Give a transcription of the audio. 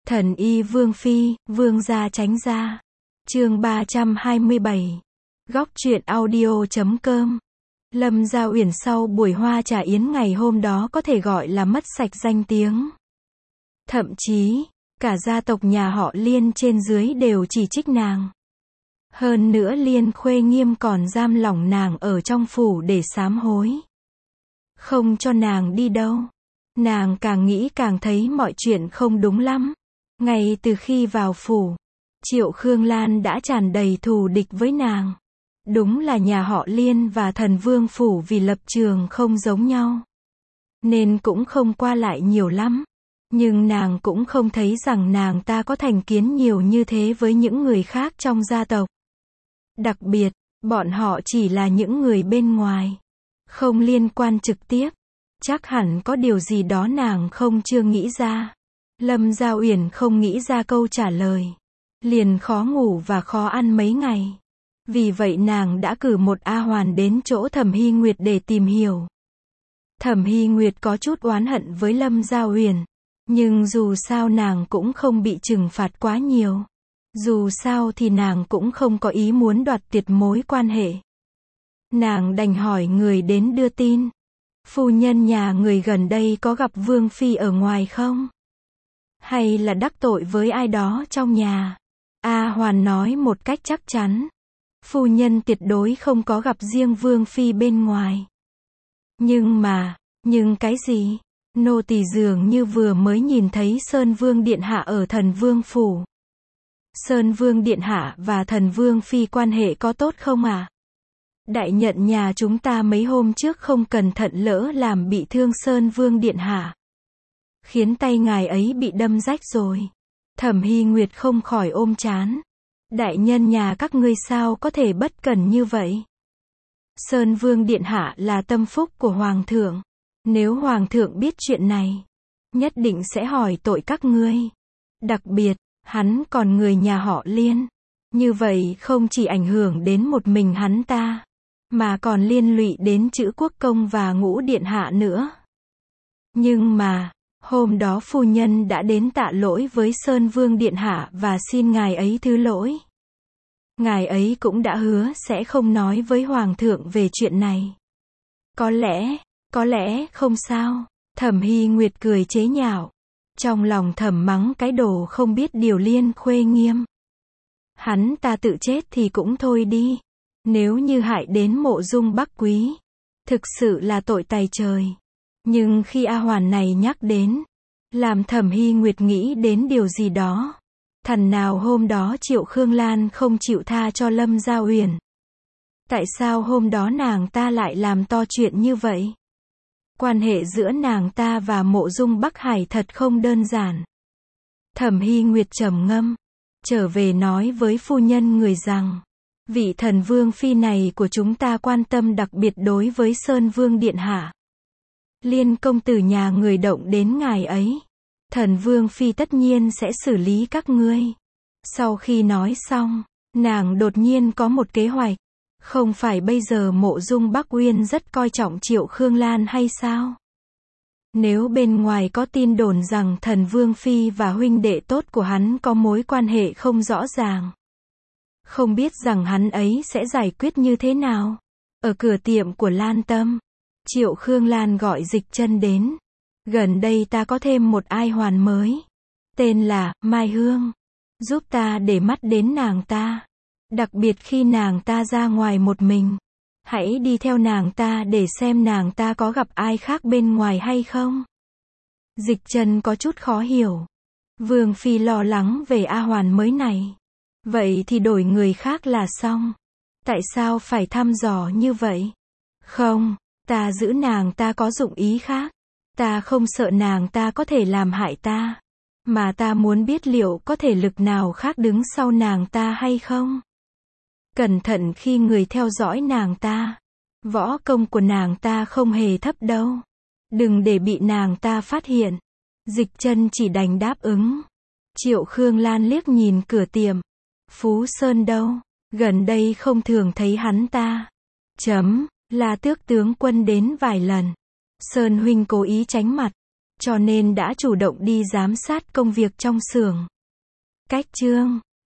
Thần y Vương Phi, Vương gia tránh ra. Chương 327. Góc truyện audio.com. Lâm Gia Uyển sau buổi hoa trà yến ngày hôm đó có thể gọi là mất sạch danh tiếng. Thậm chí, cả gia tộc nhà họ Liên trên dưới đều chỉ trích nàng. Hơn nữa Liên Khuê Nghiêm còn giam lỏng nàng ở trong phủ để sám hối. Không cho nàng đi đâu. Nàng càng nghĩ càng thấy mọi chuyện không đúng lắm. Ngay từ khi vào phủ, Triệu Khương Lan đã tràn đầy thù địch với nàng. Đúng là nhà họ Liên và Thần Vương phủ vì lập trường không giống nhau, nên cũng không qua lại nhiều lắm. Nhưng nàng cũng không thấy rằng nàng ta có thành kiến nhiều như thế với những người khác trong gia tộc. Đặc biệt, bọn họ chỉ là những người bên ngoài, không liên quan trực tiếp. Chắc hẳn có điều gì đó nàng chưa nghĩ ra. Lâm Gia Uyển không nghĩ ra câu trả lời, liền khó ngủ và khó ăn mấy ngày. Vì vậy nàng đã cử một A Hoàn đến chỗ Thẩm Hy Nguyệt để tìm hiểu. Thẩm Hy Nguyệt có chút oán hận với Lâm Gia Uyển, nhưng dù sao nàng cũng không bị trừng phạt quá nhiều. Dù sao thì nàng cũng không có ý muốn đoạt tuyệt mối quan hệ. Nàng đành hỏi người đến đưa tin. Phu nhân nhà người gần đây có gặp Vương Phi ở ngoài không? Hay là đắc tội với ai đó trong nhà? A Hoàn nói một cách chắc chắn. Phu nhân tuyệt đối không có gặp riêng Vương Phi bên ngoài. Nhưng cái gì? Nô tỳ dường như vừa mới nhìn thấy Sơn Vương Điện Hạ ở Thần Vương phủ. Sơn Vương Điện Hạ và Thần Vương Phi quan hệ có tốt không à? Đại nhận nhà chúng ta mấy hôm trước không cẩn thận lỡ làm bị thương Sơn Vương Điện Hạ, khiến tay ngài ấy bị đâm rách rồi. Thẩm Hy Nguyệt không khỏi ôm trán. Đại nhân nhà các ngươi sao có thể bất cẩn như vậy? Sơn Vương Điện Hạ là tâm phúc của Hoàng thượng. Nếu Hoàng thượng biết chuyện này, nhất định sẽ hỏi tội các ngươi. Đặc biệt, hắn còn người nhà họ Liên. Như vậy không chỉ ảnh hưởng đến một mình hắn ta, mà còn liên lụy đến Chữ Quốc Công và Ngũ Điện Hạ nữa. Nhưng mà, hôm đó phu nhân đã đến tạ lỗi với Sơn Vương Điện Hạ và xin ngài ấy thứ lỗi. Ngài ấy cũng đã hứa sẽ không nói với Hoàng thượng về chuyện này. Có lẽ không sao. Thẩm Hy Nguyệt cười chế nhạo. Trong lòng thầm mắng cái đồ không biết điều Liên Khuê Nghiêm. Hắn ta tự chết thì cũng thôi đi. Nếu như hại đến Mộ Dung Bắc Quý, thực sự là tội tày trời. Nhưng khi A Hoàn này nhắc đến, làm Thẩm Hy Nguyệt nghĩ đến điều gì đó. Thằng nào hôm đó Triệu Khương Lan không chịu tha cho Lâm Gia Uyển? Tại sao hôm đó nàng ta lại làm to chuyện như vậy? Quan hệ giữa nàng ta và Mộ Dung Bắc Hải thật không đơn giản. Thẩm Hy Nguyệt trầm ngâm, trở về nói với phu nhân người rằng, vị Thần Vương Phi này của chúng ta quan tâm đặc biệt đối với Sơn Vương Điện Hạ. Liên công tử nhà người động đến ngài ấy, Thần Vương Phi tất nhiên sẽ xử lý các ngươi. Sau khi nói xong, nàng đột nhiên có một kế hoạch. Không phải bây giờ Mộ Dung Bắc Uyên rất coi trọng Triệu Khương Lan hay sao? Nếu bên ngoài có tin đồn rằng Thần Vương Phi và huynh đệ tốt của hắn có mối quan hệ không rõ ràng, không biết rằng hắn ấy sẽ giải quyết như thế nào? Ở cửa tiệm của Lan Tâm, Triệu Khương Lan gọi Dịch Chân đến. Gần đây ta có thêm một ai hoàn mới, tên là Mai Hương. Giúp ta để mắt đến nàng ta. Đặc biệt khi nàng ta ra ngoài một mình, hãy đi theo nàng ta để xem nàng ta có gặp ai khác bên ngoài hay không. Dịch Chân có chút khó hiểu. Vương Phi lo lắng về A Hoàn mới này. Vậy thì đổi người khác là xong. Tại sao phải thăm dò như vậy? Không, ta giữ nàng ta có dụng ý khác. Ta không sợ nàng ta có thể làm hại ta, mà ta muốn biết liệu có thể lực nào khác đứng sau nàng ta hay không. Cẩn thận khi người theo dõi nàng ta. Võ công của nàng ta không hề thấp đâu. Đừng để bị nàng ta phát hiện. Dịch Chân chỉ đành đáp ứng. Triệu Khương Lan liếc nhìn cửa tiệm. Phú Sơn đâu? Gần đây không thường thấy hắn ta. La Tước tướng quân đến vài lần. Sơn huynh cố ý tránh mặt. cho nên đã chủ động đi giám sát công việc trong xưởng. Cách chương